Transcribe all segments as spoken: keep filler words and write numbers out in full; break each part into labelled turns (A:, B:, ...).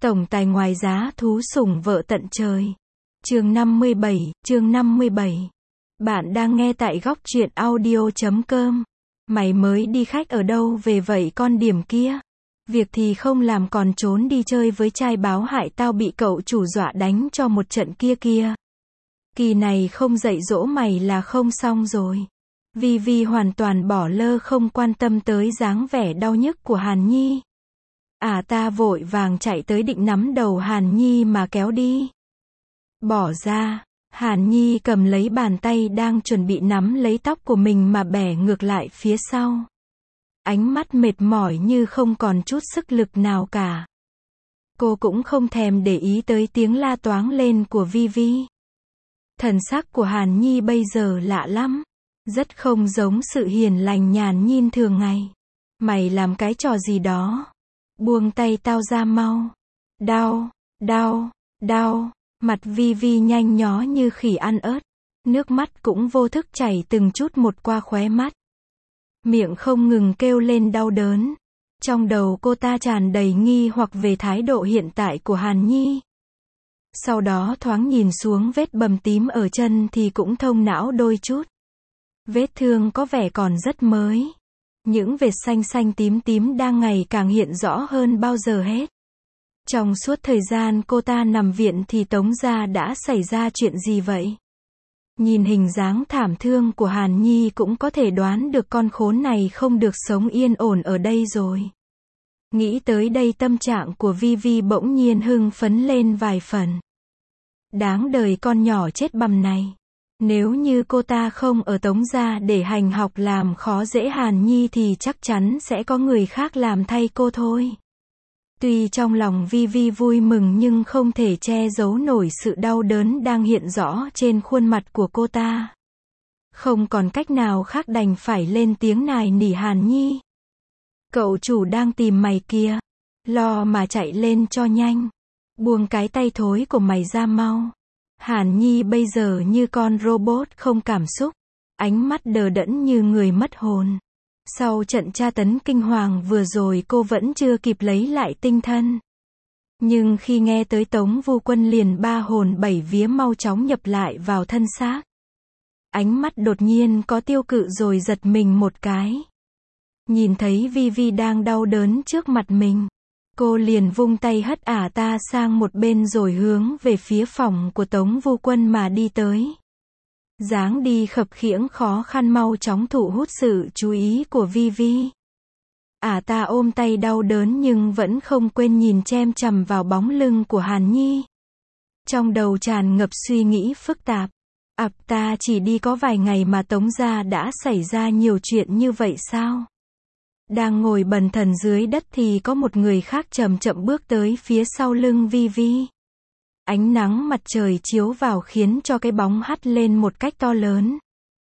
A: Tổng tài ngoài giá thú sủng vợ tận trời. Chương năm mươi bảy, chương năm mươi bảy. Bạn đang nghe tại góc truyện audio chấm com. Mày mới đi khách ở đâu về vậy con điểm kia? Việc thì không làm còn trốn đi chơi với trai báo hại tao bị cậu chủ dọa đánh cho một trận kia kia. Kỳ này không dạy dỗ mày là không xong rồi. Vi Vi hoàn toàn bỏ lơ không quan tâm tới dáng vẻ đau nhức của Hàn Nhi. À ta vội vàng chạy tới định nắm đầu Hàn Nhi mà kéo đi. Bỏ ra, Hàn Nhi cầm lấy bàn tay đang chuẩn bị nắm lấy tóc của mình mà bẻ ngược lại phía sau. Ánh mắt mệt mỏi như không còn chút sức lực nào cả. Cô cũng không thèm để ý tới tiếng la toáng lên của Vi Vi. Thần sắc của Hàn Nhi bây giờ lạ lắm. Rất không giống sự hiền lành nhàn nhìn thường ngày. Mày làm cái trò gì đó? Buông tay tao ra mau. Đau, đau, đau. Mặt Vi Vi nhanh nhó như khỉ ăn ớt. Nước mắt cũng vô thức chảy từng chút một qua khóe mắt. Miệng không ngừng kêu lên đau đớn. Trong đầu cô ta tràn đầy nghi hoặc về thái độ hiện tại của Hàn Nhi. Sau đó thoáng nhìn xuống vết bầm tím ở chân thì cũng thông não đôi chút. Vết thương có vẻ còn rất mới. Những vệt xanh xanh tím tím đang ngày càng hiện rõ hơn bao giờ hết. Trong suốt thời gian cô ta nằm viện thì Tống gia đã xảy ra chuyện gì vậy? Nhìn hình dáng thảm thương của Hàn Nhi cũng có thể đoán được con khốn này không được sống yên ổn ở đây rồi. Nghĩ tới đây tâm trạng của Vi Vi bỗng nhiên hưng phấn lên vài phần. Đáng đời con nhỏ chết bầm này. Nếu như cô ta không ở Tống gia để hành học làm khó dễ Hàn Nhi thì chắc chắn sẽ có người khác làm thay cô thôi. Tuy trong lòng Vi Vi vui mừng nhưng không thể che giấu nổi sự đau đớn đang hiện rõ trên khuôn mặt của cô ta. Không còn cách nào khác đành phải lên tiếng nài nỉ Hàn Nhi. Cậu chủ đang tìm mày kia. Lo mà chạy lên cho nhanh. Buông cái tay thối của mày ra mau. Hàn Nhi bây giờ như con robot không cảm xúc. Ánh mắt đờ đẫn như người mất hồn. Sau trận tra tấn kinh hoàng vừa rồi cô vẫn chưa kịp lấy lại tinh thần. Nhưng khi nghe tới Tống Vu Quân liền ba hồn bảy vía mau chóng nhập lại vào thân xác. Ánh mắt đột nhiên có tiêu cự rồi giật mình một cái. Nhìn thấy Vi Vi đang đau đớn trước mặt mình. Cô liền vung tay hất ả ta sang một bên rồi hướng về phía phòng của Tống Vu Quân mà đi tới. Dáng đi khập khiễng khó khăn mau chóng thu hút sự chú ý của Vi Vi. Ả ta ôm tay đau đớn nhưng vẫn không quên nhìn chem chằm vào bóng lưng của Hàn Nhi. Trong đầu tràn ngập suy nghĩ phức tạp. Ảp ta chỉ đi có vài ngày mà Tống gia đã xảy ra nhiều chuyện như vậy sao? Đang ngồi bần thần dưới đất thì có một người khác chậm chậm bước tới phía sau lưng Vi Vi. Ánh nắng mặt trời chiếu vào khiến cho cái bóng hắt lên một cách to lớn.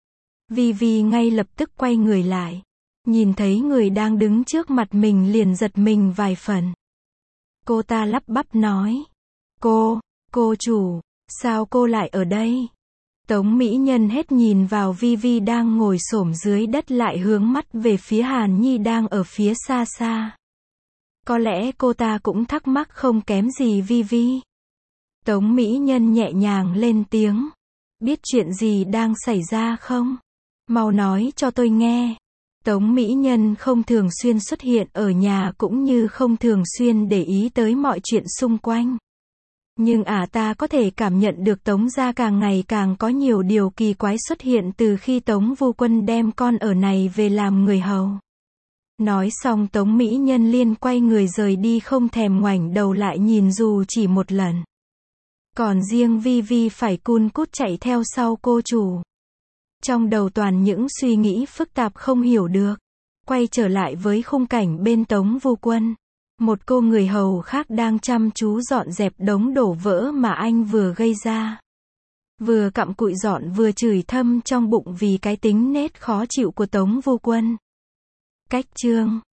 A: Vi Vi ngay lập tức quay người lại. Nhìn thấy người đang đứng trước mặt mình liền giật mình vài phần. Cô ta lắp bắp nói. Cô, cô chủ, sao cô lại ở đây? Tống mỹ nhân hết nhìn vào Vi Vi đang ngồi xổm dưới đất lại hướng mắt về phía Hàn Nhi đang ở phía xa xa. Có lẽ cô ta cũng thắc mắc không kém gì Vi Vi. Tống mỹ nhân nhẹ nhàng lên tiếng. Biết chuyện gì đang xảy ra không? Mau nói cho tôi nghe. Tống mỹ nhân không thường xuyên xuất hiện ở nhà cũng như không thường xuyên để ý tới mọi chuyện xung quanh. Nhưng ả ta có thể cảm nhận được Tống gia càng ngày càng có nhiều điều kỳ quái xuất hiện từ khi Tống Vu Quân đem con ở này về làm người hầu. Nói xong Tống mỹ nhân liên quay người rời đi không thèm ngoảnh đầu lại nhìn dù chỉ một lần. Còn riêng Vi Vi phải cun cút chạy theo sau cô chủ. Trong đầu toàn những suy nghĩ phức tạp không hiểu được. Quay trở lại với khung cảnh bên Tống Vu Quân. Một cô người hầu khác đang chăm chú dọn dẹp đống đổ vỡ mà anh vừa gây ra. Vừa cặm cụi dọn vừa chửi thầm trong bụng vì cái tính nết khó chịu của Tống Vu Quân. Cách chương